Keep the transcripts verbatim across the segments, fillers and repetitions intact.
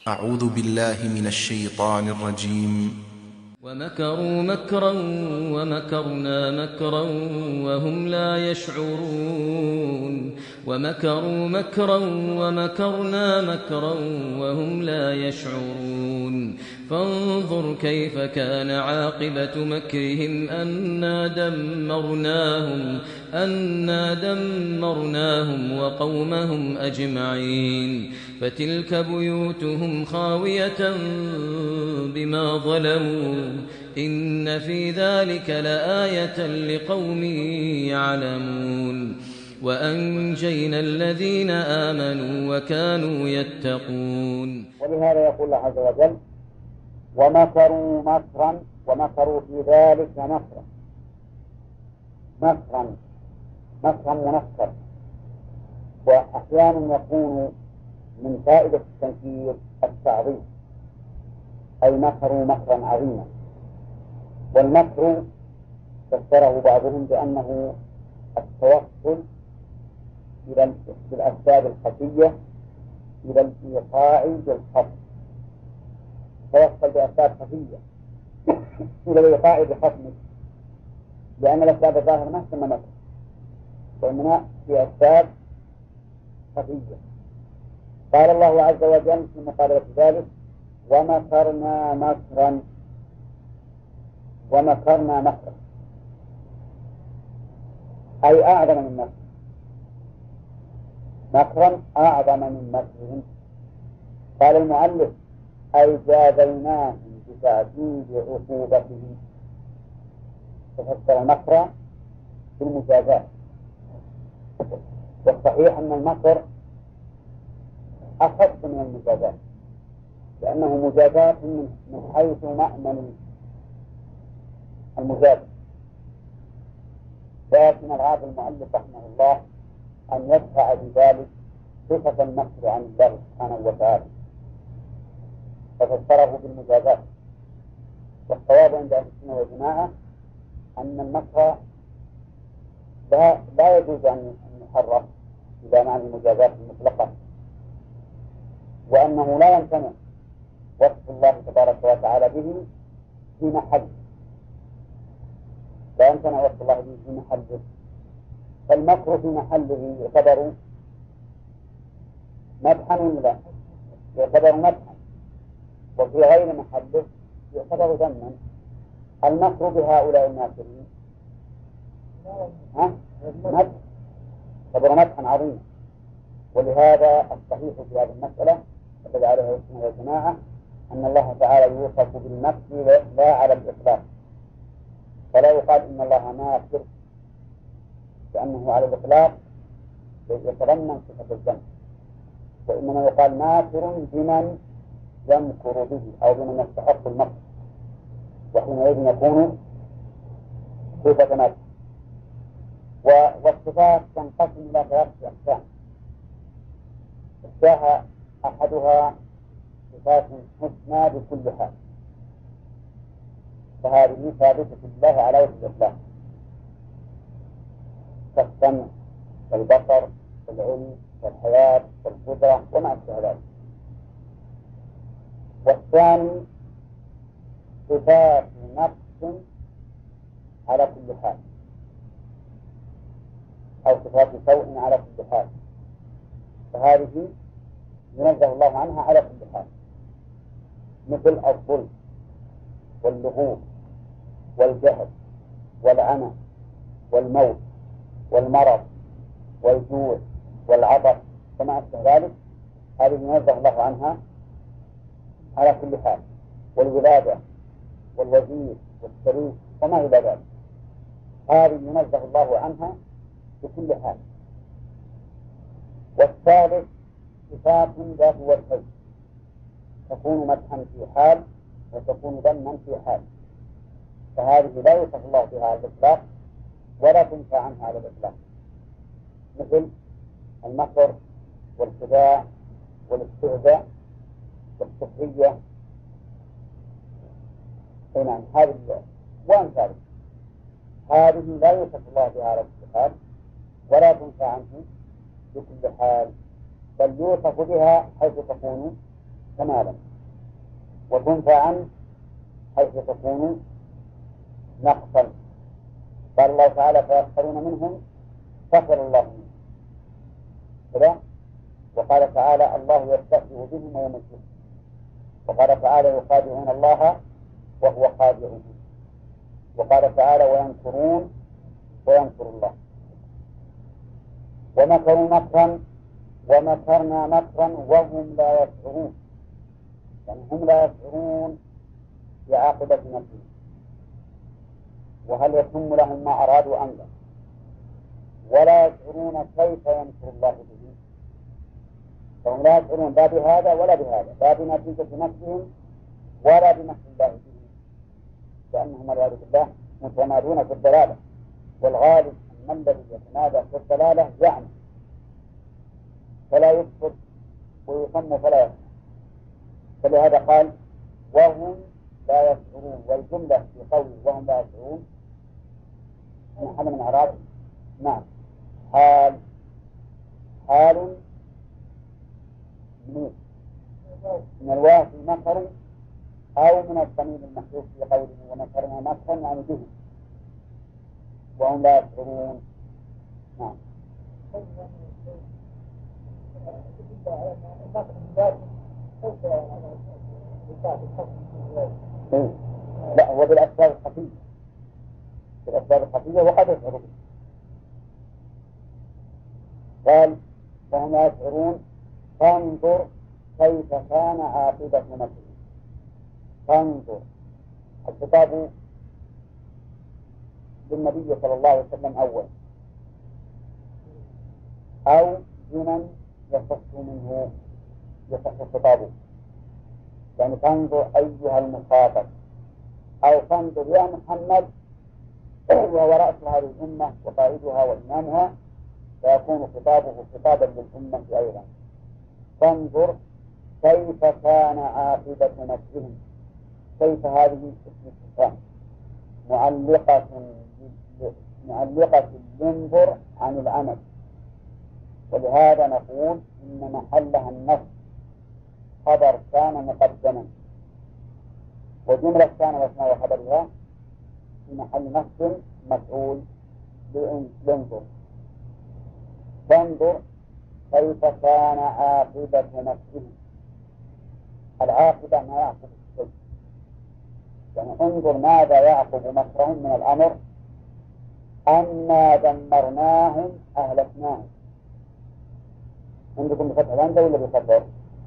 أعوذ بالله من الشيطان الرجيم. ومكروا مكرا ومكرنا مكرا وهم لا يشعرون ومكروا مكرا ومكرنا مكرا وهم لا يشعرون فانظر كيف كان عاقبة مكرهم أنا دمرناهم أنا دمرناهم وقومهم أجمعين فتلك بيوتهم خاوية بما ظلموا إن في ذلك لآية لقوم يعلمون وأنجينا الذين آمنوا وكانوا يتقون. ولهذا يقول الله عز وجل ومكروا مكرا ومكروا في ذلك مكرا مكرا مكرا منكر، وأحيانا يكون من فائدة التنكير التعظيم، أي مكروا مكرا عظيما. والمكر فسره بعضهم بأنه التوصل إلى الأسباب الخفية إلى الإيقاع بالخطأ، توصل بأسباب خفية إلى الإيقاع بخصمه، لأن الأسباب الظاهرة ما تسمى مكر، وإنما في أسباب خفية. قال الله عز وجل في مقابلة ذلك ومكرنا مكرا ومكرنا مكرا، أي أعظم من مكر، مكرا أعظم من مكرهم. قال المؤلف أي جازيناهم بتعديد عقوبته، تفسر المكر بالمجازات. والصحيح أن المكر أخف من المجازات، لأنه مجازات من حيث مأمن المجازة، لكن أراد المؤلف رحمه الله أن يدفع بذلك صفة المكر عن الله سبحانه وتعالى، ففسره بالمجازات. والصواب عند أهل السنة والجماعة أن المكر لا, لا يجوز أن يحرف إلى معنى المجازات المطلقة، وأنه لا يمتنع وصف الله تبارك وتعالى به في محل، لا يمتنع وصف الله به في محله. فالمكر في محله يعتبر مدحا ولا لا؟ يعتبر مدحا، وفي غير محله يعتبر ذما. المكر بهؤلاء الماكرين ها مدح، يعتبر مدحا عظيما. ولهذا الصحيح في هذه المسألة الذي عليه السنة والجماعة أن الله تعالى يوصف بالمكر لا على الإطلاق، فلا يقال إن الله ماكر، لأنه على الإطلاق يتضمن صفة الذنب، وإنما يقال ماكر بمن يمكر به أو بمن يستحق المكر، وحينئذ يكون صفة مكر. والصفات تنقسم إلى ثلاثة أقسام. الصفة أحدها صفات حسنى بكل حال، فهذه ثابتة لله على وجه الإطلاق، كالسمع والبصر والعلم والحياة والقدرة وما أشبه ذلك. والثاني صفات نقص على كل حال، أو صفات سوء على كل حال، فهذه ينزه الله عنها على كل حال، مثل الظلم واللغوب والجهل والعمى والموت والمرض والجوع والعطش وما أشبه ذلك، هذه ينزه الله عنها على كل حال، والولادة والوزير والشريك وما إلى ذلك، هذه ينزه الله عنها بكل حال. والثالث صفات ذات وجهين، تكون مدحا في حال وتكون ذما في حال، فهذه لا يوصف الله بها على الإطلاق ولا تنفى عنها على الإطلاق، مثل المكر والخداع والاستهزاء والسخرية. نعم، هذه وأمثالها، هذه لا يوصف الله بها على الحال ولا تنفى عنه بكل حال، بل يوصف بها حيث تكون كمالا، وتنفى عنه حيث تكون نقصا. قال الله تعالى فيسخرون منهم سخر الله منهم كذا. وقال تعالى الله يستهزئ بهم ويمجدهم. وقال تعالى يخادعون الله وهو خادعهم. وقال تعالى ويمكرون ويمكر الله. ومكروا مكرا ومكرنا مكرا وهم لا يشعرون، يعني هم لا يشعرون بعاقبة نفسهم، وهل يتم لهم ما أرادوا أم لا، ولا يشعرون كيف يمكر الله بهم، فهم لا يشعرون لا بهذا ولا بهذا، لا بنتيجة نفسهم ولا بمكر الله بهم، لأنهم والعياذ بالله متمادون في الضلالة. والغالب أن الذي يتمادى في الضلالة يعمى فلا يبصر ويصم فلا يسمع، فلهذا قال وهم لا يشعرون. والجملة في قوله وهم لا يشعرون محل من الإعراب نعم حال حال من من الواو في مكر أو من الضمير المحذوف في قوله ومكرنا مكرا يعني بهم وهم لا يشعرون. نعم. لا هو بالأسباب الخفية، بالأسباب الخفية وقد يشعر به. قال وهم لا يشعرون فانظر كيف كان عاقبة مكرهم. فانظر الخطاب للنبي صلى الله عليه وسلم أول أو لمن يصح منه يصح خطابه، يعني فانظر أيها المخاطب أو فانظر يا محمد وهو رأس هذه الأمة وقائدها وإمامها، فيكون خطابه خطابا للأمة أيضا. فانظر كيف كان عاقبة مكرهم. كيف هذه اسم استفهام معلقة معلقة ينظر عن العمل، ولهذا نقول إن محلها النصب خبر كان مقدما، وجملة كان واسمها وخبرها في محل نصب مفعول لانظر. فانظر كيف كان عاقبة مكرهم. العاقبة ما يعقب الشيء، يعني انظر ماذا يعقب مكرهم من الأمر أنا دمرناهم أهلكناهم. عندكم بفتح الهمزة ولا بفتح؟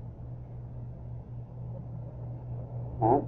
نعم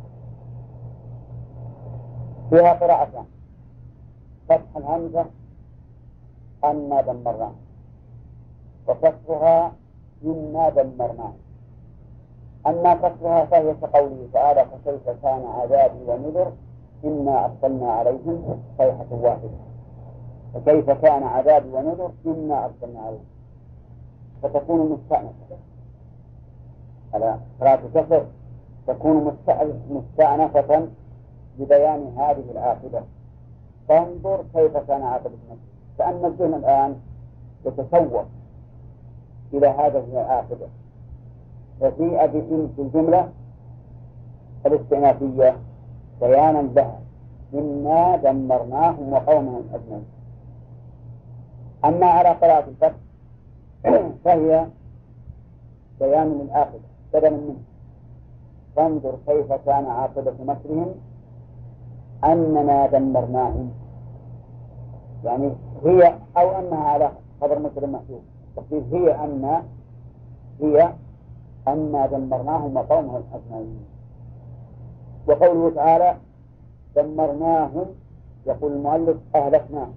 فيها قراءتان، فتح الهمزة أنا دمرناهم وكسرها إنا دمرناهم. أما كسرها فهي كقوله تعالى فكيف كان عذابي ونذر إنا أرسلنا عليهم صيحة واحدة. فكيف كان عذابي ونذر إنا أرسلنا عليهم، فتكون مستأنفة على قراءة كسر، تكون مستأنفة ببيان هذه العاقبة. فانظر كيف كان عاقبة مكرهم، كأن الذهن الآن يتسوق إلى هذه العاقبة، فجيء بإن في الجملة الاستئنافية بيانا لها إنا دمرناهم وقومهم أجمعين. أما على قراءة الفتح فهي بيان للعاقبة بدلا منه. فانظر كيف كان عاقبة مكرهم أننا دمرناهم، يعني هي أو أنها على خبر مكر محذوف، تقول هي أن هي أنا دمرناهم وقومهم أجمعين. وقوله تعالى دمرناهم يقول المؤلف أهلكناهم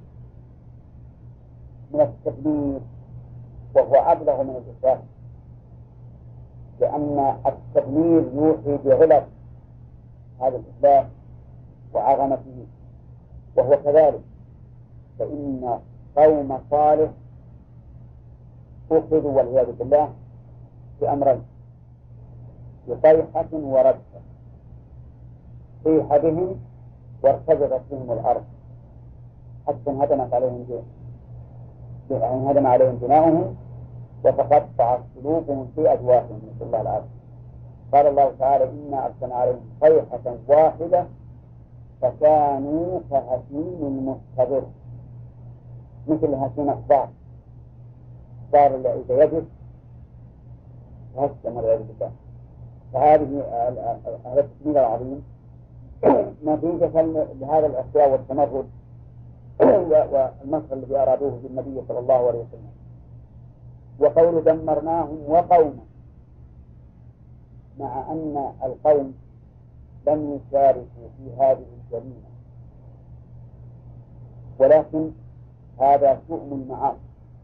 من التكبير، وهو أبلغ من الإثبات، لأن التكبير يوحي بعلم هذا الإثبات وعظمته، وهو كذلك. فإن قوم صالح أخذوا والعياذ بالله بأمرين بصيحة وردة، صيح بهم وارتجفت بهم الأرض حتى انهدمت عليهم انهدم عليهم بناؤهم وتقطعت قلوبهم في أجوافهم، نسأل الله العافية. قال الله تعالى إنا أرسلنا عليهم صيحة واحدة فكانوا كهشيم المحتضر، مثل هشيم الصار صار اللي إذا يجب هشم والعياذ بالله. فهذه هذا التكميل العظيم نتيجة لهذا الأشياء والتمرد والمصر الذي أرادوه بالنبي صلى الله عليه وسلم. وقول دمرناهم وقوما، مع أن القوم لم يشاركوا في هذه الجريمة، ولكن هذا شؤم المعاصي،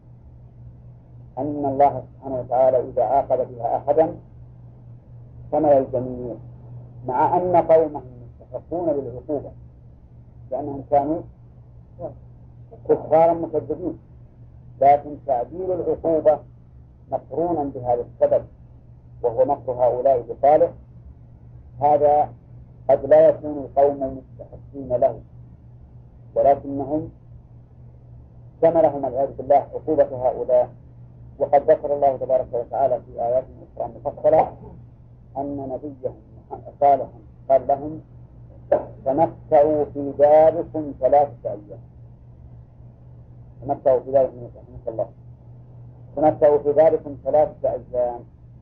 أن الله سبحانه وتعالى إذا عاقب بها أحدا شمل الجميع، مع أن قومهم يستحقون للعقوبة لأنهم كانوا كفارا مكذبين، لكن تعديل العقوبة مقرونا بهذا السبب وهو مكر هؤلاء بصالح، هذا قد لا يكون القوم مستحقين له، ولكنهم شملهم العياذ بالله عقوبة هؤلاء. وقد ذكر الله تبارك وتعالى في آيات أخرى مفصلة أن نبيهم صالحا قال لهم تمتعوا في داركم ثلاثة أيام. تمتعوا في داركم رحمك الله تمتعوا في داركم ثلاثة أيام.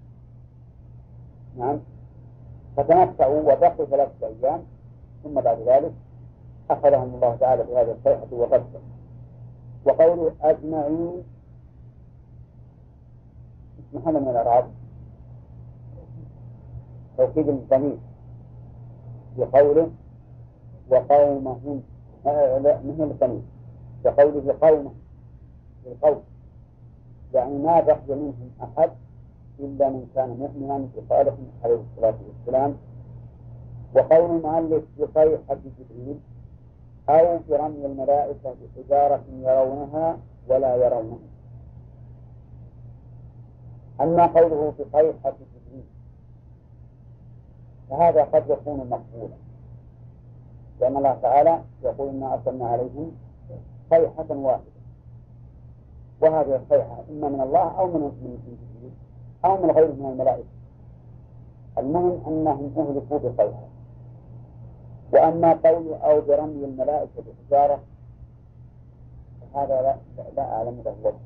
نعم، فتمتعوا وبقوا ثلاثة أيام، ثم بعد ذلك أخذهم الله تعالى بهذه الصيحة وغزة. وقولوا أجمعين محل من الأعراب توكيد الضمير بقوله وقومهم، لا مثل الضمير بقوله قومهم بالقول، يعني ما بقي منهم أحد إلا من كان مؤمنا بصالح عليه الصلاة والسلام. وقول المؤلف بصيحة جبريل أو برمي الملائكة بحجارة يرونها ولا يرونها. أما قوله بصيحة جبريل فهذا قد يكون مقبولا، لأن الله تعالى يقول إنا أرسلنا عليهم صيحة واحدة، وهذه الصيحة إما من الله أو من من جبريل أو من غيره من الملائكة، المهم أنهم أهلكوا بصيحة. وأما قول أو برمي الملائكة بحجارة فهذا لا, لا أعلم له وجه،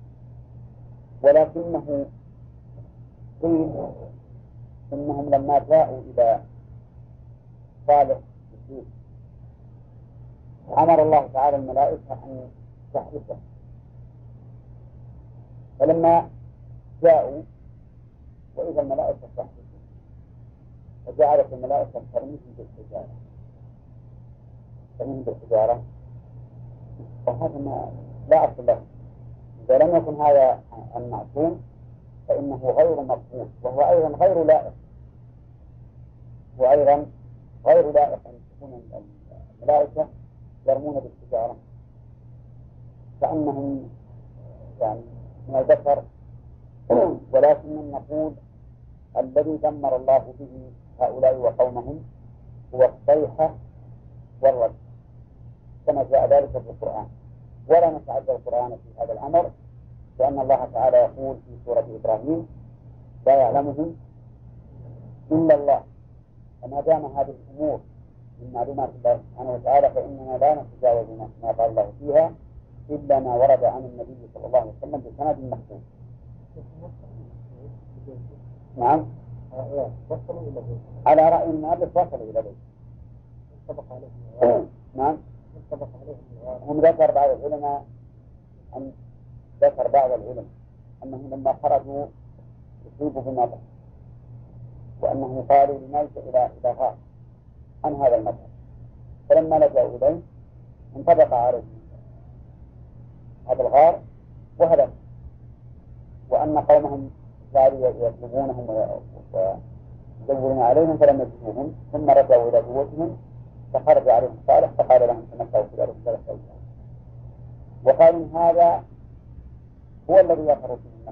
ولكنه قيل إنهم لما جاءوا إلى صالح الدين أمر الله تعالى الملائكة أن تحرسه، فلما جاءوا وإذا الملائكة تحرسه فجعلت الملائكة ترميهم بالحجارة ترميهم بالحجارة وهذا ما لا أصل له. إذا لم يكن هذا المعصوم فإنه غير مقبول، وهو أيضا غير لائق وأيضا غير لائق أن تكون الملائكة يرمون بالحجارة، كأنهم يعني من البشر. ولكن نقول الذي دمر الله به هؤلاء وقومهم هو الصيحة والرجم كما جاء ذلك في القرآن، ولا نتعدى القرآن في هذا الأمر، لأن الله تعالى يقول في سورة إبراهيم لا يعلمهم إلا الله. فما دام هذه الأمور من معلومات الله سبحانه وتعالى فإننا لا نتجاوز ما قال الله فيها إلا ما ورد عن النبي صلى الله عليه وسلم بسند محفوظ. نعم، على رأي المؤلف وصلوا إلى بيت. نعم، هم ذكر بعض العلماء أن ذكر بعض العلماء أنهم لما خرجوا يصيبوا بالنظر، وأنه قالوا لنلجأ إلى إلى غار عن هذا المذهب، فلما لجأوا إليه انطبق عليه هذا الغار وهلك، وأن قومهم صاروا يطلبونهم ويدورون عليهم فلم يجدوهم، ثم رجعوا إلى قوتهم فخرج عليهم صالح فقال لهم تمتعوا في داركم ثلاثة أيام. وقالوا هذا هو الذي يظهر فيه النفس،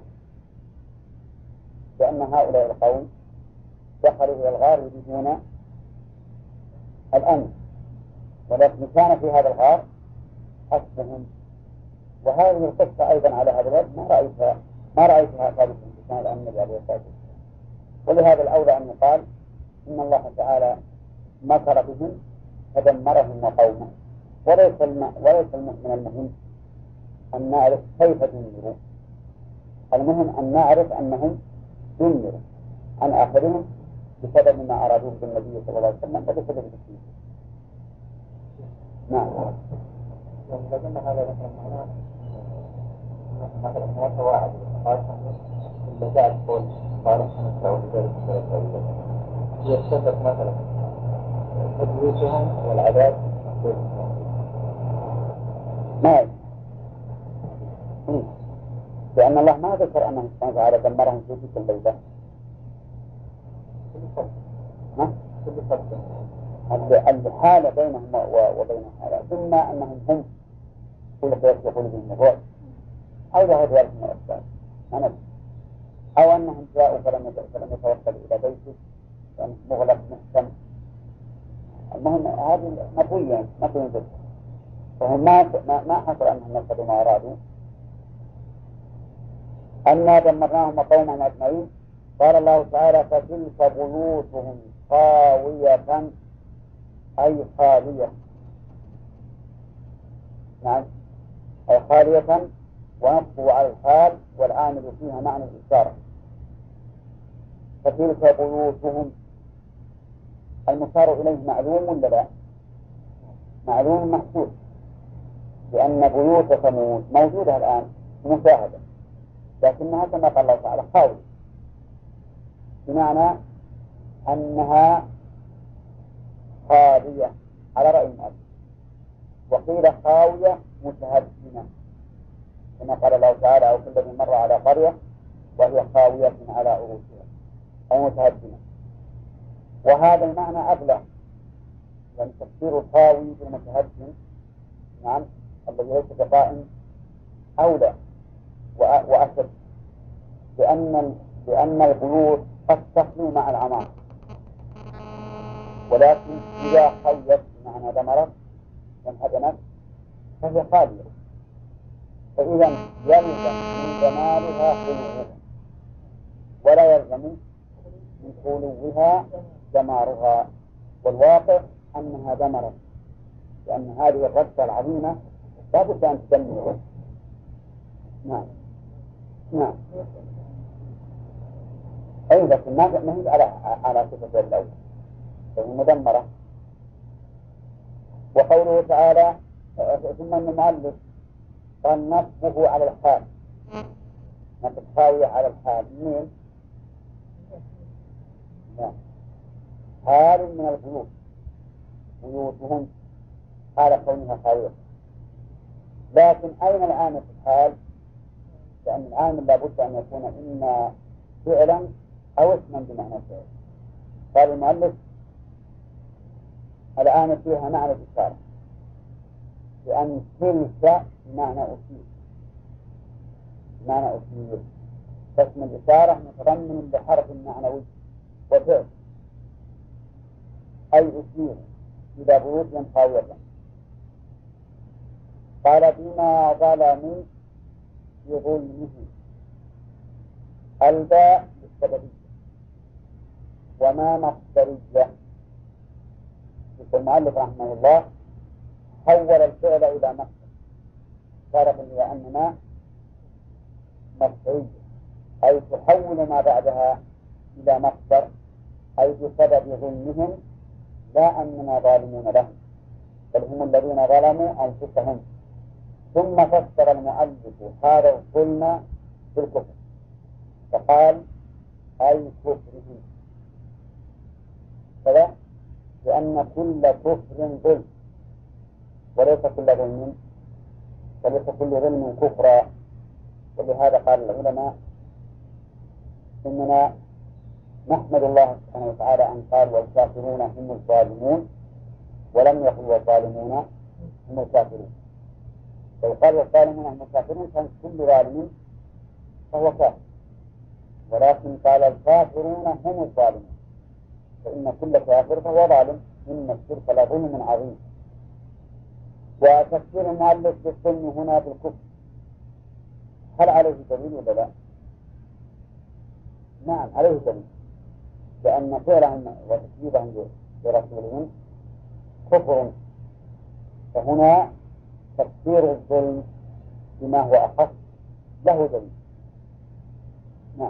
لأن هؤلاء القوم دخلوا إلى الغار يريدون الأمن، ولكن كان في هذا الغار حسبهم. وهذه القصة أيضا على هذا الوجه ما رأيتها ما رأيتها ثابتة في كان النبي عليه الصلاة والسلام، ولهذا الأولى أن يقال إن الله تعالى مكر بهم فدمرهم وقومه، وليس وليس من المهم أن نعرف كيف دمروا، المهم أن نعرف أنهم دمروا عن آخرهم بسبب ما أرادوه بالنبي صلى الله عليه وسلم وبسبب التكليف. نعم. لكن هذا مثلا معناه مثلا هو تواعد اللي قاعد يقول صالح نفسه بذلك الثلاثة يتسبب مثلا تدويسهم والعذاب ما لأن الله ما ذكر أنه سبحانه وتعالى دمرهم في تلك الليلة. الحالة بينهم وبين هذا إما أنهم هم كل خير يقول بهم الرعب أو ذهب ذلك من الأسباب أو أنهم جاءوا فلم فلم يتوصلوا إلى بيته يعني مغلق محكم. المهم هذه مطوية مطوية جدا، فهم ما ما حصل أنهم نفذوا ما أرادوا. أنا دمرناهم وقومهم أجمعين. قال الله تعالى فتلك بيوتهم خاوية أي خالية، نعم أي خالية، ونصبه على الحال والعامل فيها معنى الإشارة. فتلك بيوتهم المشار إليه معلوم ولا لا؟ معلوم محسوس، لأن بيوت ثمود موجودة الآن مشاهدة، لكنها كما قال الله تعالى خاوية، بمعنى أنها خاوية على رأي المؤلف، وقيل خاوية متهدمة كما قال الله تعالى أو كل الذي مر على قرية وهي خاوية على عروشها أي متهدمة. وهذا المعنى أبلغ، يعني تفسير الخاوي بالمتهدم نعم الذي ليس بقائم أولى وأشد، لأن لأن البيوت قد تخلو مع العمار، ولكن إذا خلت معنى دمرت وانهدمت فهي خالية، فإذا يلزم من جمالها خلوها ولا يلزم من خلوها دمارها، والواقع أنها دمرت، لأن هذه الرده العظيمة لا بد أن تدمر. نعم نعم أي لكن ما هي على على صفة الأول فهي مدمرة. وقوله تعالى ثم المؤلف قال نصبه على الحال، نصب خاوية على الحال منين؟ نعم حال من البيوت بيوتهم حال كونها خاوية، لكن أين العامل في الحال؟ لأن العامل لابد أن يكون إما فعلا أو اسما بمعنى فعل. قال المؤلف الآن فيها معنى الإشارة، لأن تلك بمعنى أشير معنى أشير، فاسم الإشارة متضمن بحرف معنوي وفعل، أي أشير إلى بيوت خاوية. قال بما ظلموا بظلمه، الباء بالسببية وما مصدرية. المؤلف رحمه الله حول الفعل إلى مصدر، فرق إلى أننا مصدرية أي تحول ما بعدها إلى مصدر، أي بسبب ظلمهم لا أننا ظالمون لهم بل هم الذين ظلموا أنفسهم. ثم فسر المؤلف هذا الظلم بالكفر فقال أي كفرهم، كذا لأن كل كفر ظلم وليس كل ظلم وليس كل ظلم كفرا. ولهذا قال العلماء إننا نحمد الله سبحانه وتعالى أن قال والكافرون هم الظالمون ولم يقل والظالمون هم الكافرون. لو قال والظالمون هم الكافرون كان كل ظالم فهو كافر، ولكن قال الكافرون هم الظالمون، فإن كل كافر فهو ظالم، إن الشرك لظلم عظيم. وتفسير المؤلف بالظلم هنا بالكفر هل عليه دليل ولا لا؟ نعم عليه دليل، لأن فعلهم وتكذيبهم لرسولهم كفر، فهنا تكفير الظلم بما هو أخف له دليل. نعم.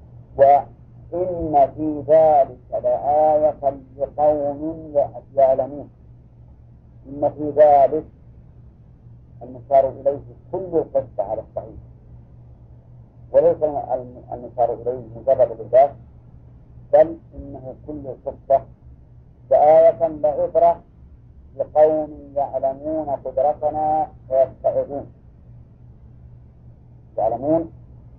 وإن في ذلك لآية لقوم يعلمون. إن في ذلك المشار إليه كل القصة على الصحيح، وليس المشار إليه مجرد الإضافة، بل إنه كل القصة لآية لعبرة لقوم يعلمون قدرتنا ويتعظون. يعلمون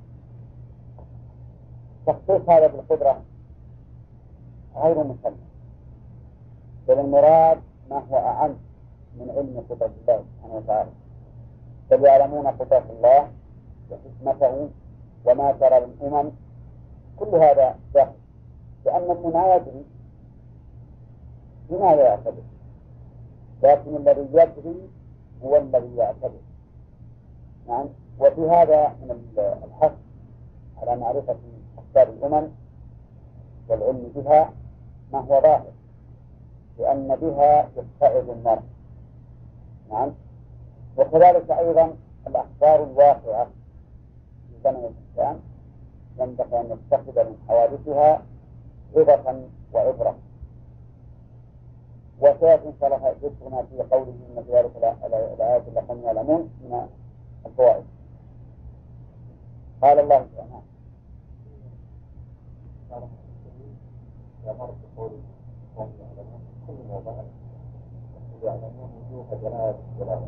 تخصيص هذا بالقدرة غير مسلم، بل المراد ما هو أعم من علم قدرة الله سبحانه وتعالى. بل يعلمون قدرة الله وحكمته وما ترى الأمم، كل هذا داخل، لأن من لا يدري بما لا يعتبر، لكن الذي يدري هو الذي يعتبر. نعم. وفي هذا من الحث على معرفة أخبار الأمم والعلم بها ما هو ظاهر، لأن بها يتعظ المرء. نعم. وكذلك أيضا الأخبار الواقعة في زمن الإسلام ينبغي أن يتخذ من حوادثها عظة وعبرة. وسيأتي إن شاء الله ذكرنا في قوله إن في ذلك الآيات لقوم يعلمون من الفوائد. قال الله سبحانه يأمر بقول قوم يعلمون كل موضوع يعلمون وجوه جلالة الجلالة.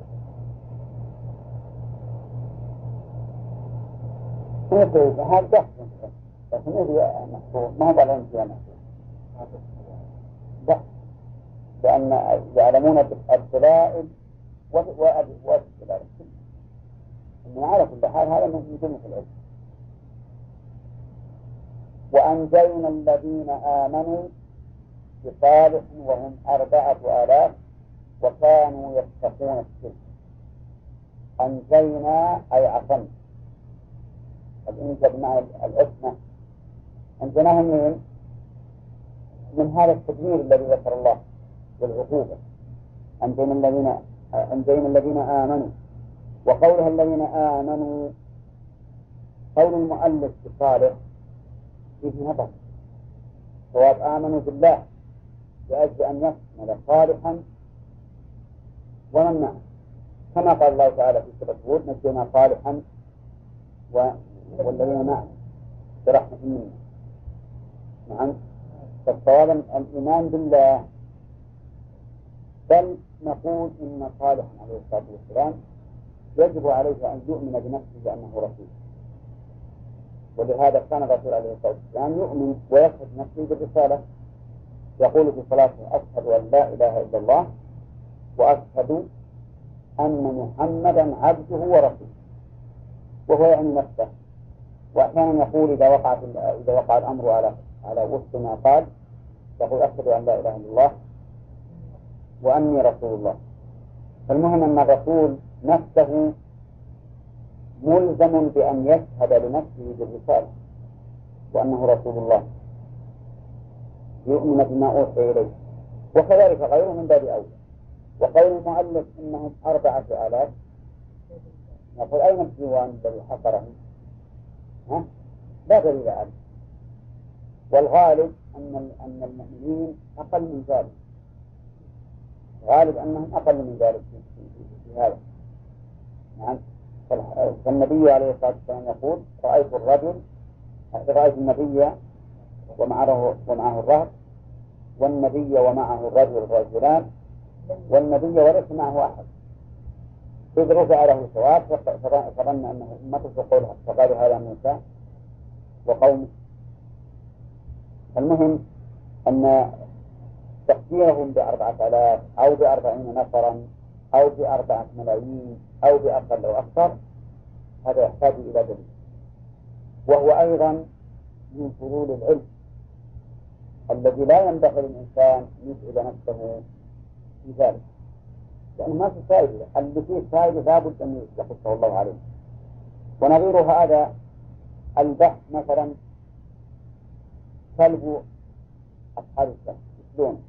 هذا بحث، لكن هذا محفوظ ما هو العلم فيها محفوظ بحث، لأن يعلمون الدلائل والدلائل إنه على كل حال هذا من جملة العلم. وأنجينا الذين آمنوا بصالح وهم أربعة آلاف وكانوا يتقون الشرك. أنجينا أي عصمنا، الإنجا بمعنى العصمة. أنجيناهم من من هذا التدمير الذي ذكر الله والعقوبة. أنجينا الذين أنجينا الذين آمنوا. وقولها الذين آمنوا، قول المؤلف بصالح فيه نظر، سواء آمنوا بالله لأجل أن يكمل صالحا ومن معه، كما قال الله تعالى في سورة هود نجينا صالحا والذين معه برحمة منا. نعم. فالصواب الإيمان بالله، بل نقول إن صالحا عليه الصلاة والسلام يجب عليه أن يؤمن بنفسه بأنه رسول، ولهذا كان الرسول عليه الصلاة والسلام يؤمن ويشهد نفسه بالرسالة، يقول في صلاته أشهد أن لا إله إلا الله وأشهد أن محمدا عبده ورسوله، وهو يعني نفسه. وأحيانا يقول إذا وقع إذا وقع الأمر على على وفق ما قال يقول أشهد أن لا إله إلا الله وأني رسول الله. فالمهم أن الرسول نفسه ملزم بأن يشهد لنفسه بالرسالة وأنه رسول الله، يؤمن بما أوحي إليه، وكذلك غيره من باب أولى. وقول المؤلف إنهم أربعة آلاف، نقول أين الديوان الذي حصرهم؟ ها؟ لا دليل عليه. والغالب أن أن المؤمنين أقل من ذلك، غالب أنهم أقل من ذلك في, في, في هذا. نعم. فالنبي عليه الصلاة والسلام يقول رأيت الرجل رأيت النبي ومعه ومعه الرهط، والنبي ومعه الرجل الرجلان، والنبي وليس معه أحد، إذ رفع له ثواب فظن أنه أمته فقولها فقالوا هذا موسى وقومه. المهم أن تقديرهم بأربعة آلاف أو بأربعين نفرا أو بأربعة ملايين أو بأقل أو أكثر هذا يحتاج إلى دليل، وهو أيضا من فضول العلم الذي لا ينبغي للإنسان أن يسأل نفسه في ذلك، لأنه ما في فائدة. اللي فيه فائدة لابد أن يقصه الله عليه. ونظير هذا البحث مثلا سلب أصحاب الكهف شلون؟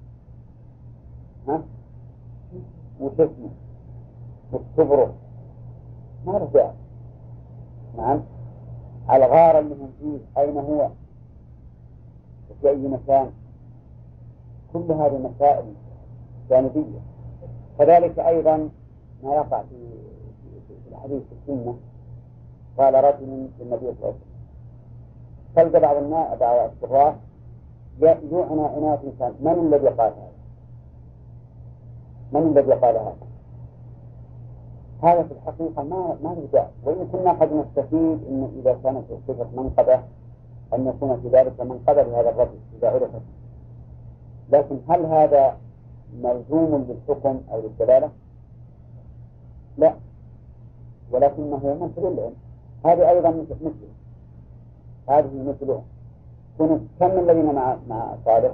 ها؟ وش اسمه؟ وش كبره؟ ما له داعي. نعم. الغار اللي هم فيه أين هو؟ وفي أي مكان؟ كل هذه مسائل جانبية. كذلك أيضا ما يقع في في الحديث السنة. قال رجل للنبي صلى الله عليه وسلم فلقى بعض الناس بعض الصغار يعنى إناث إنسان، من الذي قال هذا؟ من الذي قال هذا؟ هذا في الحقيقة ما ما له. وإن كنا قد نستفيد إن إذا كانت صفة منقبة أن يكون في ذلك منقبة لهذا الرجل إذا عرفت، لكن هل هذا ملزوم بالحكم أو بالدلالة؟ لا، ولكنه مثل العلم. هذه أيضا مثل هذه مثله. كم الذين مع مع صالح؟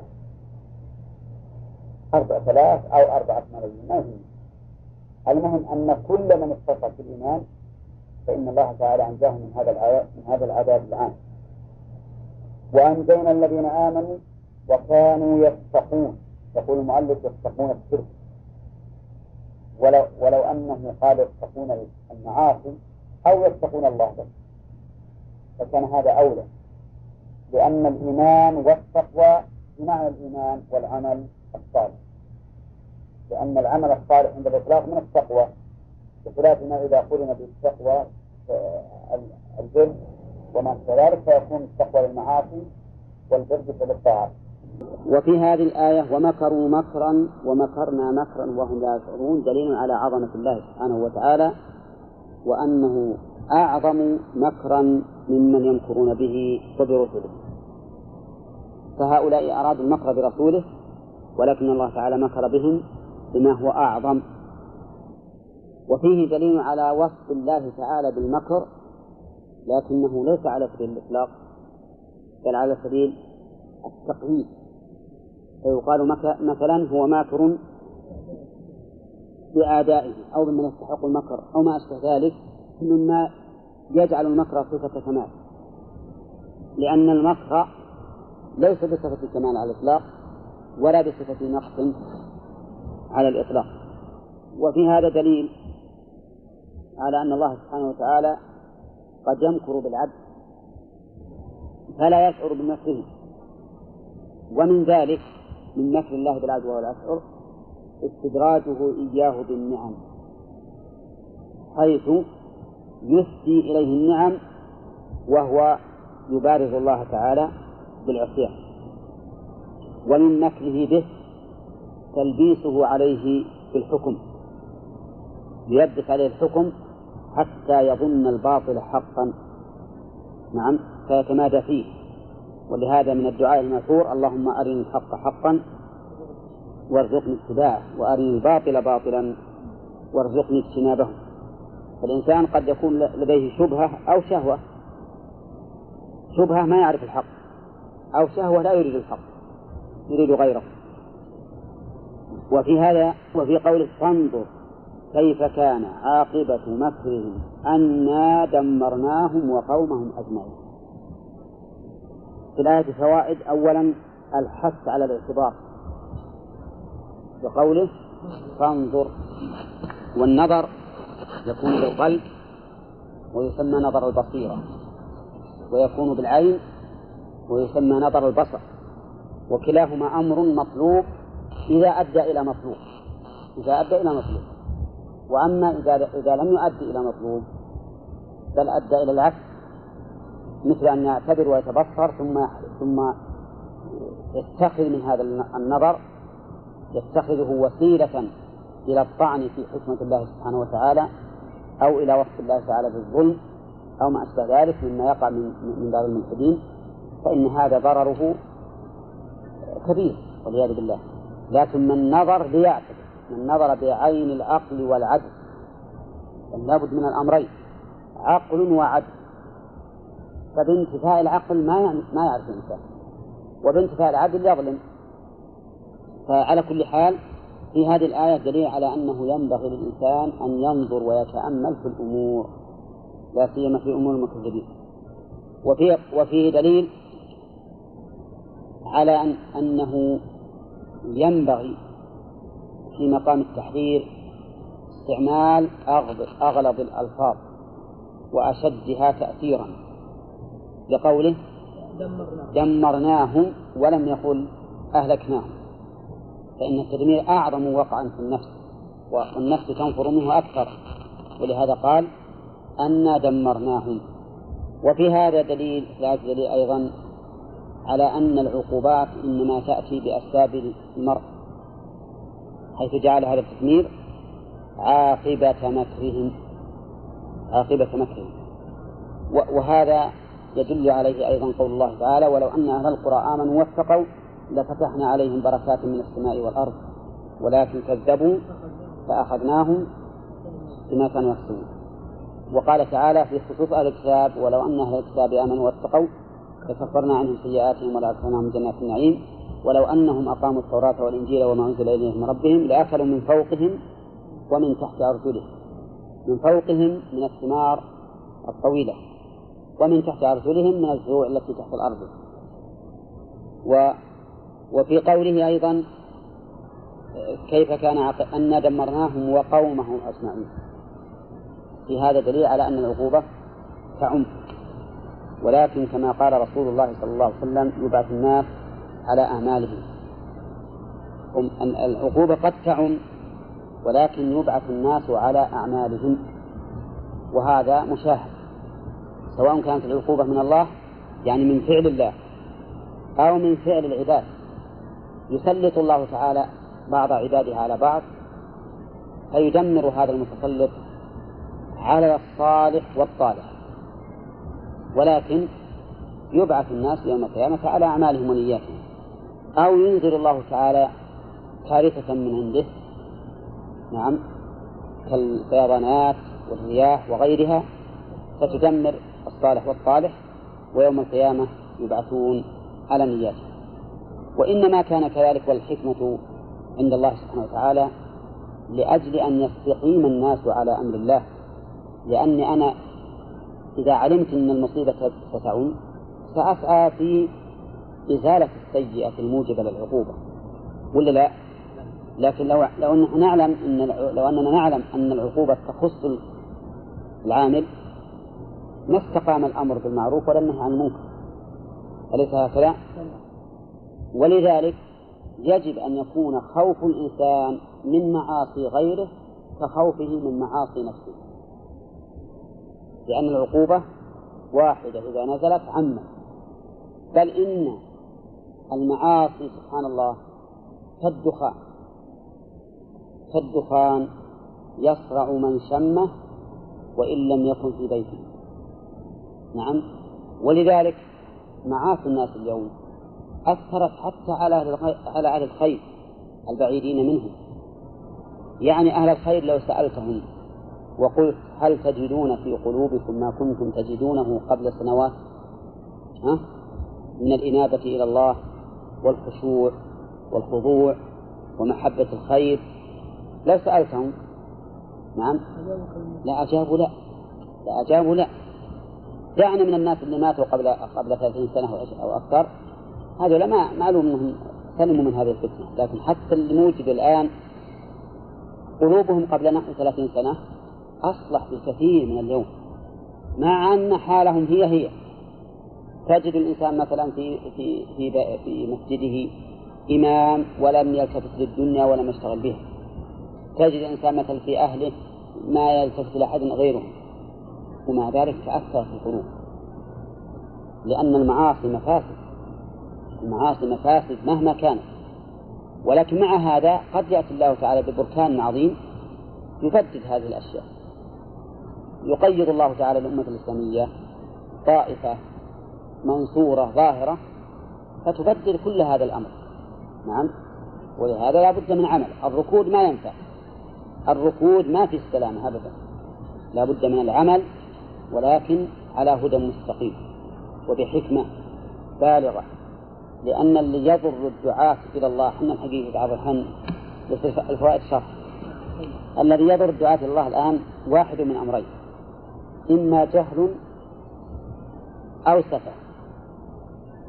أربعة ثلاث أو أربعة ملايين ما يهم. المهم أن كل من اتصل بالإيمان فإن الله تعالى أنجاه من هذا العذاب من هذا العذاب العام. وأنجينا الذين آمنوا وكانوا يتقون. يقول المؤلف يتقون الشرك، ولو ولو أنه قال يتقون المعاصي أو يتقون الله بس فكان هذا أولى، لأن الإيمان والتقوى بمعنى الإيمان والعمل الصالح، لأن العمل الصالح عند الإطلاق من التقوى، بخلاف ما إذا قرن بالتقوى البر وما كذلك فيكون التقوى للمعاصي والبر بالطاعات. وفي هذه الآية ومكروا مكرا ومكرنا مكرا وهم لا يشعرون دليل على عظمة الله سبحانه وتعالى، وأنه أعظم مكرا ممن يمكرون به وبرسله. فهؤلاء أرادوا المكر برسوله، ولكن الله تعالى مكر بهم بما هو أعظم. وفيه دليل على وصف الله تعالى بالمكر، لكنه ليس على سبيل الإطلاق بل على سبيل التقييد. فيقال مثلا هو ماكر بأعدائه أو بمن يستحق المكر أو ما أشبه ذلك مما يجعل المكر صفة كمال، لأن المكر ليس بصفة كمال على الإطلاق ولا بصفة نقص على الإطلاق. وفي هذا دليل على أن الله سبحانه وتعالى قد يمكر بالعبد فلا يشعر بمكره. ومن ذلك من مكر الله بالعبد وهو لا يشعر استدراجه إياه بالنعم، حيث يسدي إليه النعم وهو يبارز الله تعالى بالعصيان. ومن مكره به تلبيسه عليه بالحكم، ليلبس عليه الحكم حتى يظن الباطل حقا، نعم، فيتمادى فيه. ولهذا من الدعاء المشهور اللهم أرني الحق حقا وارزقني اتباعه وأرني الباطل باطلا وارزقني اجتنابه. فالإنسان قد يكون لديه شبهة أو شهوة، شبهة ما يعرف الحق، أو شهوة لا يريد الحق يريد غيره. وفي هذا وفي قوله فانظر كيف كان عاقبة مكرهم أنا دمرناهم وقومهم أجمعين. في الآية فوائد: أولا الحث على الاعتبار بقوله فانظر، والنظر يكون بالقلب ويسمى نظر البصيرة، ويكون بالعين ويسمى نظر البصر، وكلاهما أمر مطلوب إذا أدى إلى مطلوب إذا أدى إلى مطلوب وأما إذا إذا لم يؤدي إلى مطلوب بل أدى إلى العكس، مثل أن يعتبر ويتبصر ثم ثم يتخذ من هذا النظر يتخذه وسيلة إلى الطعن في حكمة الله سبحانه وتعالى أو إلى وصف الله تعالى بالظلم أو ما أشبه ذلك مما يقع من من بعض الملحدين، فإن هذا ضرره كبير والعياذ بالله. لكن من نظر ليعتبر، من نظر بعين العقل والعدل، لابد من الأمرين عقل وعدل. فبانتفاء العقل ما يعني ما يعرف الإنسان، وبانتفاء العدل يظلم. فعلى كل حال في هذه الآية دليل على أنه ينبغي للإنسان أن ينظر ويتأمل في الأمور، لا سيما في أمور المكذبين. وفيه وفيه دليل على أن أنه ينبغي في مقام التحذير استعمال أغلظ الألفاظ وأشدها تأثيرا، لقوله دمرناهم ولم يقل أهلكناهم، فإن التدمير أعظم وقعا في النفس والنفس تنفر منه أكثر، ولهذا قال أنا دمرناهم. وفي هذا دليل لا دليل أيضا على أن العقوبات إنما تأتي بأسباب المرء، حيث جعل هذا التدمير عاقبة مكرهم عاقبة مكرهم وهذا يدل عليه أيضا قول الله تعالى ولو أن أهل القرى آمنوا واتقوا لفتحنا عليهم بركات من السماء والأرض ولكن كذبوا فأخذناهم بما كانوا يكسبون. وقال تعالى في خصوص أهل الكتاب ولو أن أهل الكتاب آمنوا واتقوا لكفرنا عنهم سيئاتهم ولأدخلناهم جنات النعيم ولو أنهم أقاموا التوراة والإنجيل وما أنزل إليهم من ربهم لأكلوا من فوقهم ومن تحت أرجلهم، من فوقهم من الثمار الطويلة ومن تحت أرجلهم من الزروع التي تحت الأرض. و وفي قوله أيضا كيف كان أن دمرناهم وقومهم أجمعين، في هذا دليل على أن العقوبة تعم، ولكن كما قال رسول الله صلى الله عليه وسلم يبعث الناس على أعمالهم. العقوبة قد تعم ولكن يبعث الناس على أعمالهم، وهذا مشاهد سواء كانت العقوبة من الله يعني من فعل الله أو من فعل العباد. يسلط الله تعالى بعض عباده على بعض فيدمر هذا المتسلط على الصالح والطالح، ولكن يبعث الناس يوم القيامة على أعمالهم ونياتهم. أو ينزل الله تعالى كارثة من عنده، نعم، كالفيضانات والرياح وغيرها، فتدمر الصالح والطالح ويوم القيامة يبعثون على نياتهم. وإنما كان كذلك والحكمة عند الله سبحانه وتعالى لأجل أن يستقيم الناس على أمر الله، لأني أنا إذا علمت أن المصيبة ستعم سأسعى في إزالة السيئة الموجبة للعقوبة، ولا لا؟ لكن لو لو أننا نعلم أن لو أننا نعلم أن العقوبة تخص العامل ما استقام الأمر بالمعروف ولا النهي عن المنكر، أليس هكذا؟ ولذلك يجب أن يكون خوف الإنسان من معاصي غيره كخوفه من معاصي نفسه، لأن العقوبة واحدة إذا نزلت عمت. بل إن المعاصي سبحان الله كالدخان كالدخان يصرع من شمه وإن لم يكن في بيته. نعم، ولذلك معاصي الناس اليوم أثرت حتى على على أهل الخير البعيدين منهم. يعني أهل الخير لو سألتهم وقلت هل تجدون في قلوبكم ما كنتم تجدونه قبل سنوات ها؟ من الإنابة إلى الله والخشوع والخضوع ومحبة الخير، لو سألتهم نعم لا أجابوا لا لا أجابوا لا. دعنا من الناس اللي ماتوا قبل قبل ثلاثين سنة أو أكثر، هذا ما معلوم أنهم سلموا من هذه الفتنة، لكن حتى اللي موجود الآن قلوبهم قبل نحو ثلاثين سنة أصلح بكثير من اليوم، مع أن حالهم هي هي. تجد الإنسان مثلا في في في في مسجده إمام ولم يلتفت للدنيا ولم يشتغل بها، تجد الإنسان مثلا في أهله ما يلتفت لأحد غيره، ومع ذلك تأثر في القلوب، لأن المعاصي مفاسد، المعاصي مفاسد مهما كانت. ولكن مع هذا قد يأتي الله تعالى ببركان عظيم يفدد هذه الأشياء، يقيض الله تعالى الأمة الإسلامية طائفة منصورة ظاهرة فتبدل كل هذا الأمر. نعم، ولهذا لا بد من عمل. الركود ما ينفع، الركود ما في السلامة أبدا، لا بد من العمل، ولكن على هدى مستقيم وبحكمة بالغة. لأن اللي يضر الدعاة إلى الله، حنا الحقيقة بعض الحن الفوائد شرح، الذي يضر الدعاة إلى الله الآن واحد من أمرين: إما جهل أو سفه.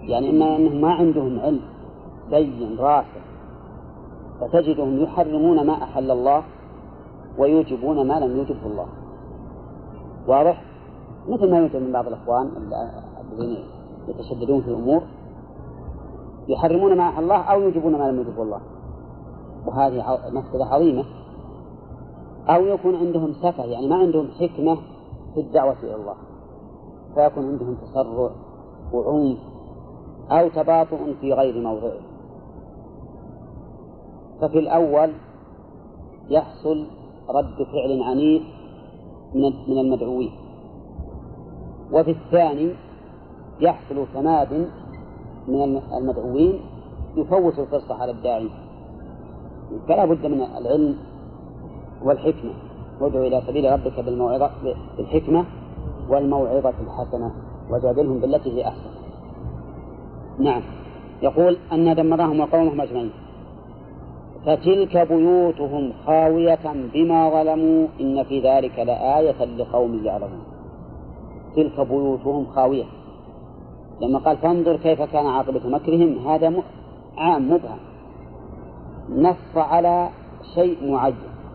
يعني إما أنهم ما عندهم علم بين راسخ، فتجدهم يحرمون ما أحل الله ويوجبون ما لم يوجبه الله. واضح؟ مثل ما يوجد من بعض الأخوان الذين يتشددون في الأمور، يحرمون ما أحل الله أو يوجبون ما لم يوجبه الله، وهذه مفسدة عظيمة. أو يكون عندهم سفه، يعني ما عندهم حكمة في الدعوة إلى الله، فيكون عندهم تسرع وعنف أو تباطؤ في غير موضعه. ففي الأول يحصل رد فعل عنيف من المدعوين، وفي الثاني يحصل تماد من المدعوين يفوت القصة على الداعي. فلا بد من العلم والحكمة. وادعو إلى سبيل ربك بالموعظة بالحكمة والموعظة الحسنة وجادلهم بالتي هي أحسن. نعم. يقول أن دمرهم وقومهم أجمعين. فتلك بيوتهم خاوية بما ظلموا إن في ذلك لآية لقوم يعلمون. تلك بيوتهم خاوية، لما قال فانظر كيف كان عاقبة مكرهم، هذا عام مبهم، نص على شيء معين.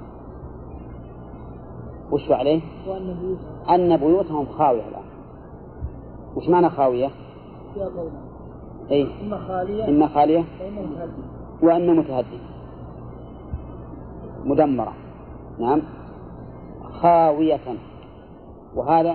وش عليه؟ أن بيوتهم خاوية الآن. وش معنى خاوية؟ أي إما خالية إما خالية وإما متهدمة مدمرة. نعم، خاوية. وهذا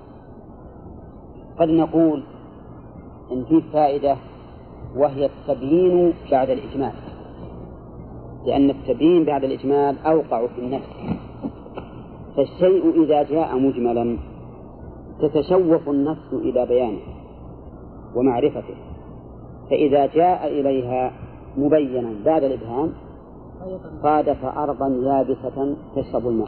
قد نقول إن فيه فائدة، وهي التبيين بعد الإجمال، لأن التبيين بعد الإجمال أوقع في النفس. فالشيء إذا جاء مجملا تتشوف النفس إلى بيانه ومعرفته، فإذا جاء إليها مبينا بعد الإبهام صادف أرضا يابسة تشرب الماء.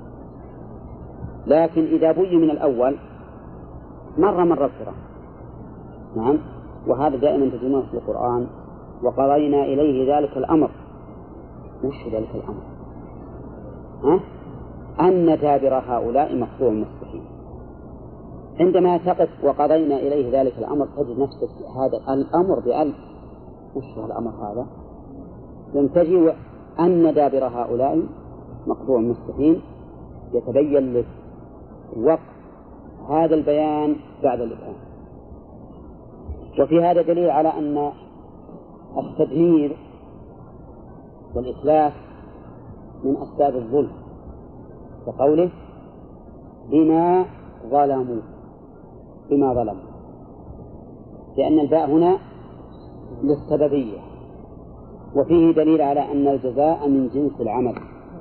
لكن إذا بين من الأول مرة مرة بسرعة. نعم، وهذا دائما تجدونه في القرآن. وقضينا إليه ذلك الأمر. وش ذلك الأمر؟ ها؟ أن دابر هؤلاء مقطوع مستحيل. عندما تقف وقضينا إليه ذلك الأمر تجد نفسك هذا الأمر بألف. وش هذا الأمر هذا؟ لم تجي أن دابر هؤلاء مقطوع مستحيل، يتبين لك وقت هذا البيان بعد الإبهام. وفي هذا دليل على أن التدمير والإتلاف من أسباب الظلم، كقوله بما ظلموا، بما ظلموا، لأن الباء هنا للسببية. وفيه دليل على أن الجزاء من جنس العمل.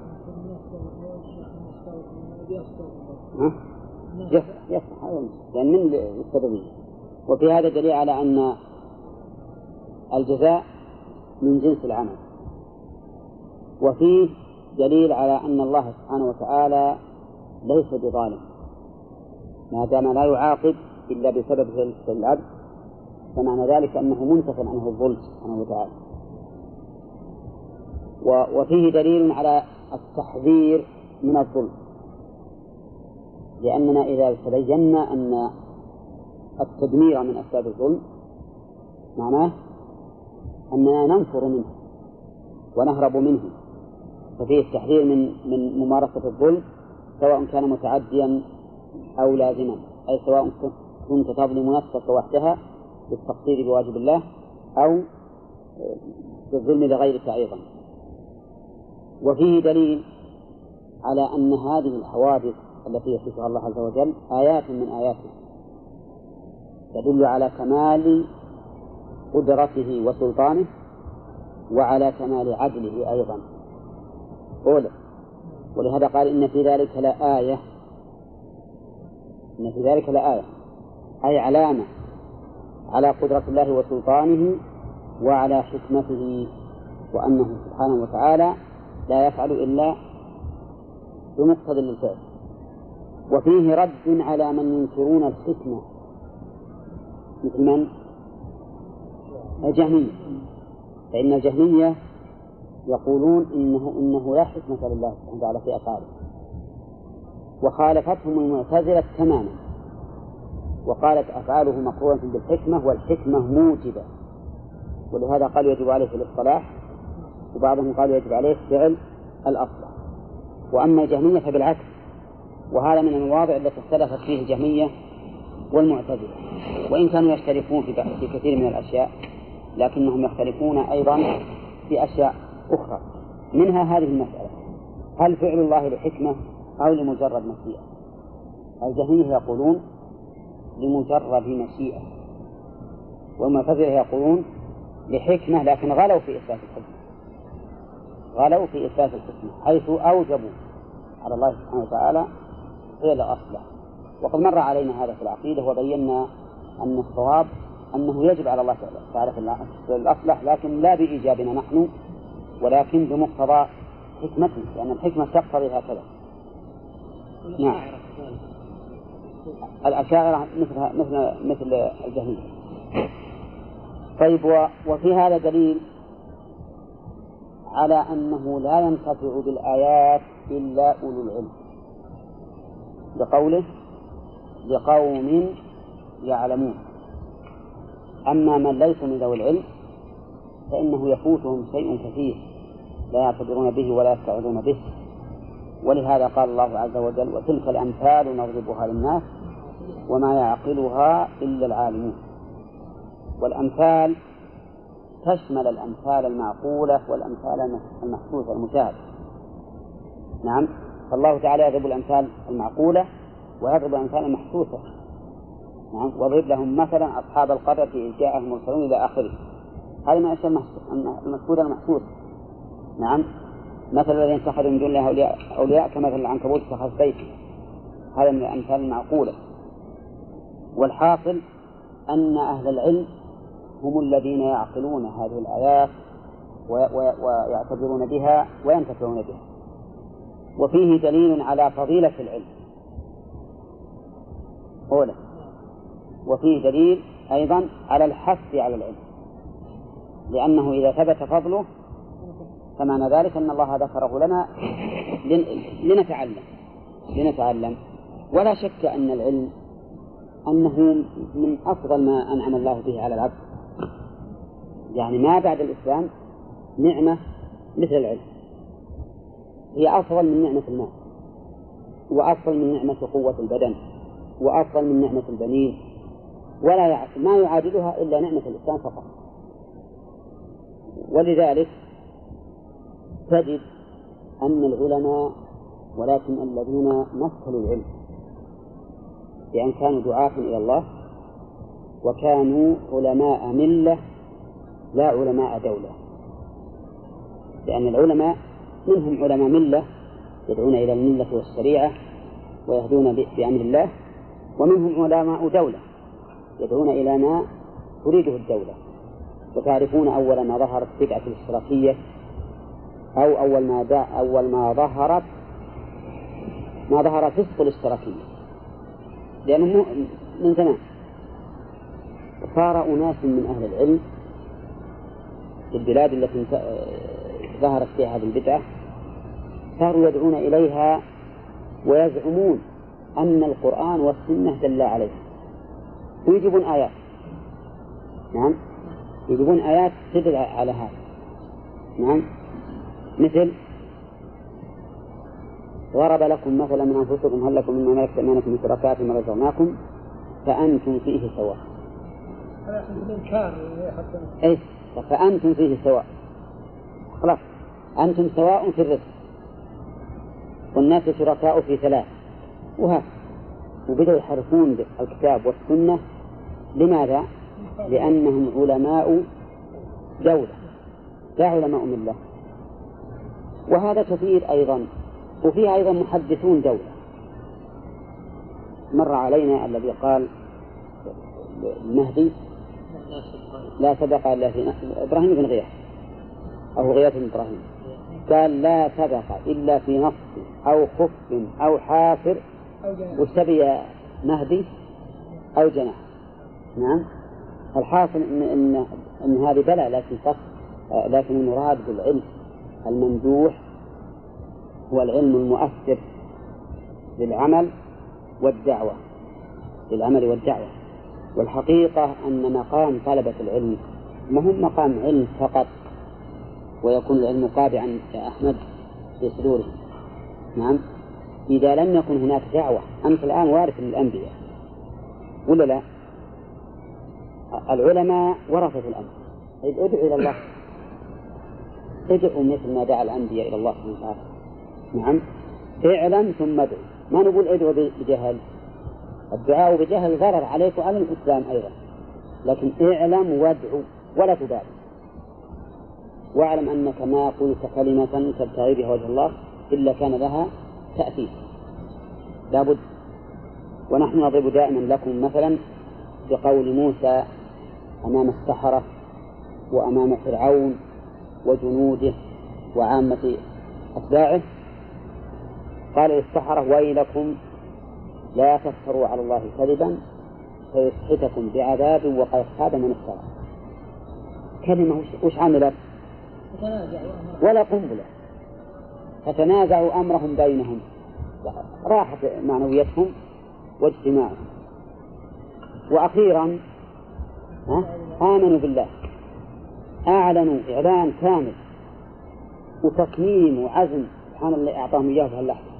ها؟ يصح هذا لأن من السببية. وفي هذا دليل على أن الجزاء من جنس العمل. وفيه دليل على أن الله سبحانه وتعالى ليس بظالم، ما دام لا يعاقب إلا بسبب ذلك العبد، فمعنى ذلك أنه منتفى عنه الظلم سبحانه وتعالى. وفيه دليل على التحذير من الظلم، لأننا إذا تبينا أن التدمير من أسباب الظلم معناه أننا ننفر منه ونهرب منه. ففيه التحذير من من ممارسة الظلم، سواء كان متعديا أو لازما، أي سواء كنت تظلم نفسك وحدها بالتقصير بواجب الله أو بالظلم لغيرك أيضا. وفيه دليل على أن هذه الحوادث التي يصفها الله عز وجل آيات من آياته، تدل على كمال قدرته وسلطانه وعلى كمال عدله أيضا. أولا، ولهذا قال إن في ذلك لآية، إن في ذلك لآية أي علامة على قدرة الله وسلطانه وعلى حكمته، وأنه سبحانه وتعالى لا يفعل إلا بمقتضى الفعل. وفيه رد على من ينكرون الحكمة، مثل من؟ الجهمية. فإن الجهمية يقولون إنه, إنه لا حكمة لله سبحانه وتعالى في أفعاله، وخالفتهم المعتزلة تماما. وقالت أفعاله مقرونة بالحكمة والحكمة موجبة، ولهذا قال يجب عليه في الاصطلاح، وبعضهم قال يجب عليه فعل الأصلح. وأما الجهمية فبالعكس، وهذا من المواضع التي اختلفت فيه الجهمية والمعتزلة، وإن كانوا يختلفون في كثير من الأشياء لكنهم يختلفون أيضا في أشياء أخرى، منها هذه المسألة: هل فعل الله لحكمة أو لمجرد مشيئة؟ الجهمية يقولون لمجرد مشيئة، والمعتزلة يقولون لحكمة، لكن غلوا في إثبات الحكمة، غلوا في إثبات الحكمة حيث أوجبوا على الله سبحانه وتعالى فعل الأصلح. وقد مر علينا هذا في العقيدة وبينا أن الصواب أنه يجب على الله تعالى فعل الأصلح، لكن لا بإيجابنا نحن، ولكن بمقتضى حكمته، لأن الحكمة تقتضي هكذا. نعم، الأشاعرة مثل مثل مثل الجهمية. طيب، وفي هذا دليل على أنه لا ينتفع بالآيات إلا أولو العلم، بقوله لقوم يعلمون. أما من ليس من ذوي العلم فإنه يفوتهم شيء كثير لا يعتبرون به ولا يستعذون به. ولهذا قال الله عز وجل: وتلك الأمثال نضربها للناس وما يعقلها إلا العالمون. والأمثال تشمل الأمثال المعقولة والأمثال المحسوسة المشاهدة. نعم، فالله تعالى يضرب الأمثال المعقولة ويضرب الأمثال المحسوسة. نعم، واضرب لهم مثلا أصحاب القرية إذ جاءهم المرسلون إلى آخره. هذا من الأشياء المشهودة المحسوسة. نعم، مثل الذين اتخذوا من دون الله أولياء, أولياء كمثل العنكبوت اتخذ بيتا، هذا من الأمثال المعقولة. والحاصل أن أهل العلم هم الذين يعقلون هذه الآيات ويعتبرون بها وينتفعون بها. وفيه دليل على فضيلة العلم أولا، وفيه دليل أيضا على الحث على العلم، لأنه إذا ثبت فضله فمعنى ذلك أن الله ذكره لنا لنتعلم لنتعلم ولا شك أن العلم أنه من أفضل ما أنعم الله به على العبد، يعني ما بعد الإسلام نعمة مثل العلم، هي أفضل من نعمة المال، وأفضل من نعمة قوة البدن، وأفضل من نعمة البنين، ولا ما يعادلها إلا نعمة الإسلام فقط. ولذلك تجد أن العلماء ولكن الذين مثلوا العلم بأن كانوا دعاة إلى الله وكانوا علماء ملة لا علماء دولة، لأن العلماء منهم علماء ملة يدعون إلى الملة والشريعة ويهدون بأمر الله، ومنهم علماء دولة يدعون إلى ما تريده الدولة. وتعرفون أول ما ظهرت بدعة الاشتراكية أو أول ما دع أول ما ظهرت ما ظهر فسق الاشتراكية، لأنه من زمان صار أناس من أهل العلم في البلاد التي ظهرت فيها هذه البدعة صاروا يدعون إليها ويزعمون أن القرآن والسنة دل عليها، ويجيبون آيات. نعم، يجيبون آيات تدل على هذا. نعم، مثل ضرب لكم مثلا من أنفسكم هل لكم مما ملكت أيمانكم من شركاء فيما رزقناكم فأنتم فيه سواء. إيه، فأنتم فيه سواء، خلاص أنتم سواء في الرزق والناس شركاء في ثلاث، وهذا وبدأوا يحرفون الكتاب والسنة. لماذا؟ لأنهم علماء دولة لا علماء ملة. وهذا كثير أيضا، وفيه أيضا محدثون دولة. مر علينا الذي قال المهدي لا سبق إلا في إبراهيم بن غياث أو غياث بن إبراهيم، قال لا سبق إلا في نص أو خف أو حافر وسبي مهدي أو جناح. نعم، الحاصل إن, إن, إن هذه بلى، لكن فقط لكن المراد بالعلم الممدوح هو العلم المؤثر للعمل والدعوة، للعمل والدعوة. والحقيقة أن مقام طلبة العلم ما هو مقام علم فقط ويكون العلم قابعا يا أحمد في صدورهم. نعم، إذا لم يكن هناك دعوة. أنت الآن وارث للأنبياء ولا لا؟ العلماء ورثة الأنبياء، إذ ادعو إلى الله، ادعو مثل ما دعا الأنبياء إلى الله سبحانه وتعالى. نعم، اعلم ثم ادعو، ما نقول ادعو بجهل. الدعاء بجهل ضرر عليك وعلى الإسلام أيضا، لكن اعلم وادعو ولا تبالي، واعلم أنك ما قلت كلمة تبتغي بها وجه الله إلا كان لها تأثير لابد. ونحن نضرب دائما لكم مثلا بقول موسى أمام السحرة وأمام فرعون وجنوده وعامة أتباعه، قال للسحرة ويلكم لا تفتروا على الله كذبا فيسحتكم بعذاب وقد خاب من افترى. كلمة وش عملت؟ ولا قنبلة، فتنازعوا أمرهم بينهم، راحت معنويتهم واجتماعهم، وأخيرا آمنوا بالله، أعلنوا إعلان كامل وتصميم وعزم سبحان الله أعطاهم إياه في هاللحظة.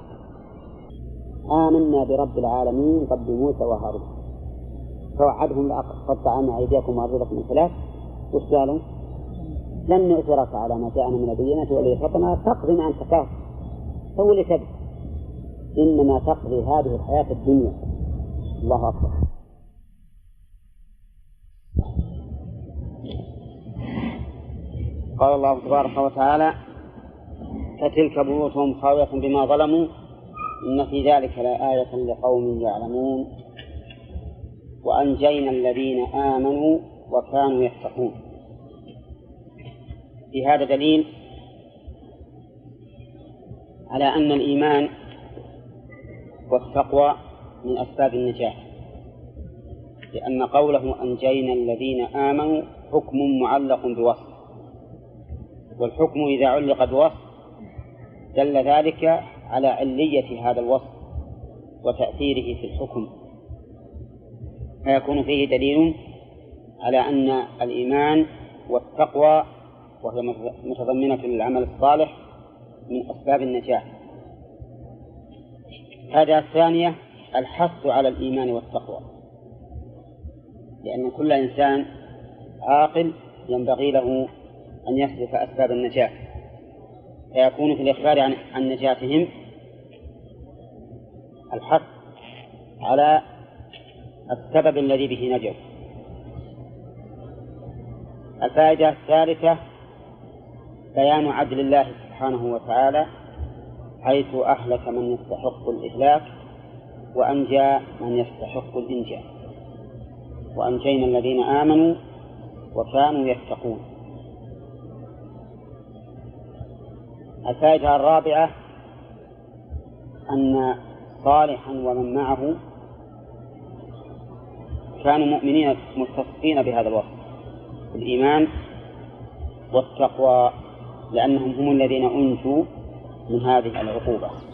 آمنا برب العالمين رب موسى وهارون، فوعدهم لأقطعن أيديكم وأرجلكم من خلاف، وش قالوا؟ لن نؤثرك على ما جاءنا من البينات والذي فطرنا تقضي ما أنت قاض سوي لك، إنما تقضي هذه الحياة الدنيا. الله أكبر. قال الله تبارك وتعالى فتلك بيوتهم خاوية بما ظلموا إن في ذلك لآية لقوم يعلمون وأنجينا الذين آمنوا وكانوا يتقون. في هذا دليل على أن الإيمان والتقوى من أسباب النجاة، لأن قوله أنجينا الذين آمنوا حكم معلق بوصف، والحكم إذا علق بوصف دل ذلك على علية هذا الوصف وتأثيره في الحكم، فيكون فيه دليل على أن الإيمان والتقوى وهي متضمنة للعمل الصالح من أسباب النجاة. هذا الثانية الحث على الإيمان والتقوى، لأن كل إنسان عاقل ينبغي له أن يسلك أسباب النجاة، فيكون في الإخبار عن, عن نجاتهم الحث على السبب الذي به نجوا. الفائدة الثالثة بيان عدل الله سبحانه وتعالى حيث أهلك من يستحق الإهلاك وأنجى من يستحق الإنجاء، وأنجينا الذين آمنوا وكانوا يتقون. الفائدة الرابعة أن صالحا ومن معه كانوا مؤمنين متصفين بهذا الوصف الإيمان والتقوى، لأنهم هم الذين أنجوا من هذه العقوبة.